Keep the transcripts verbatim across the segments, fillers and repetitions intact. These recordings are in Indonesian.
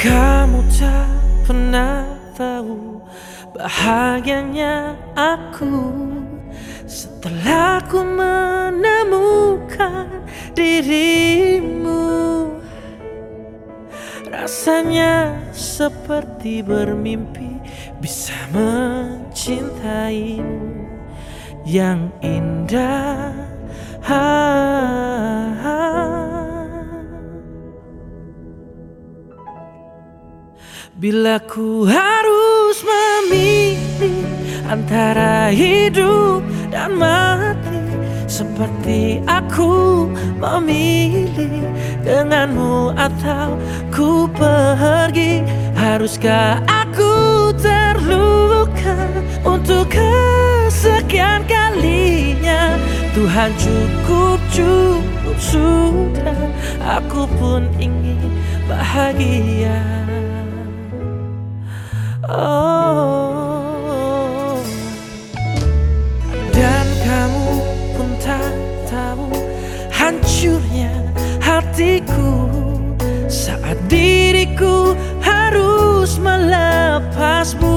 Kamu tak pernah tahu bahagianya aku setelah ku menemukan dirimu. Rasanya seperti bermimpi bisa mencintaimu yang indah. Bila ku harus memilih antara hidup dan mati, seperti aku memilih denganmu atau ku pergi. Haruskah aku terluka untuk kesekian kalinya? Tuhan, cukup, cukup sudah. Aku pun ingin bahagia. Oh, dan kamu pun tak tahu hancurnya hatiku saat diriku harus melepasmu.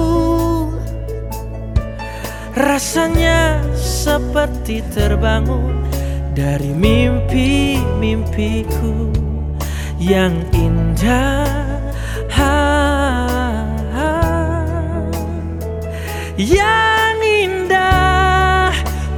Rasanya seperti terbangun dari mimpi-mimpiku yang indah. Yang indah,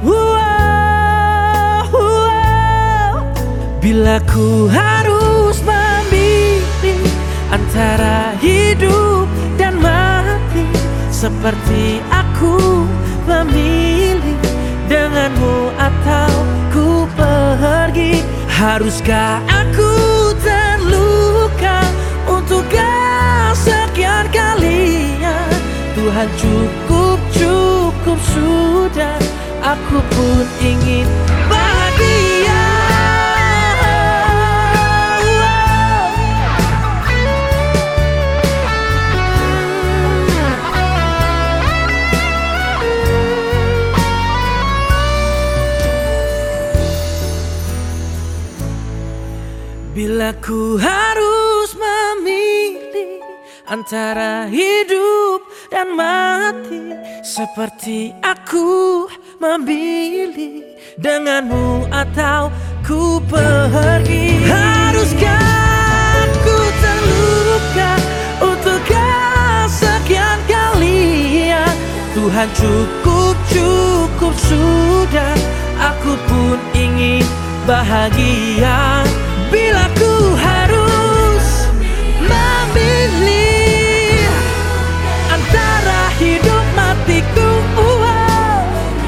wow, wow. Bila ku harus memilih antara hidup dan mati, seperti aku memilih denganmu atau ku pergi. Haruskah aku terluka untuk kesekian kalinya? Tuhan, cukup, cukup sudah. Aku pun ingin bahagia. Bila ku harus memilih antara hidup dan mati, seperti aku memilih denganmu atau ku pergi. Haruskah ku terluka untuk kesekian kalinya? Tuhan, cukup, cukup sudah. Aku pun ingin bahagia. Bila ku harus memilih antara hidup matiku, wow,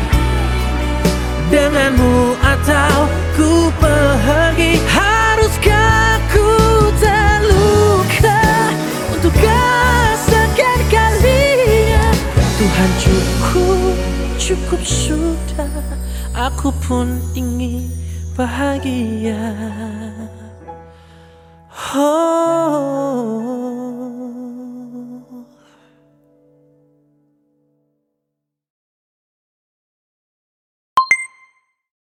denganmu atau ku pergi. Haruskah ku terluka untuk kesekian kalinya? Tuhan, cukup, cukup sudah. Aku pun ingin bahagia. Oh.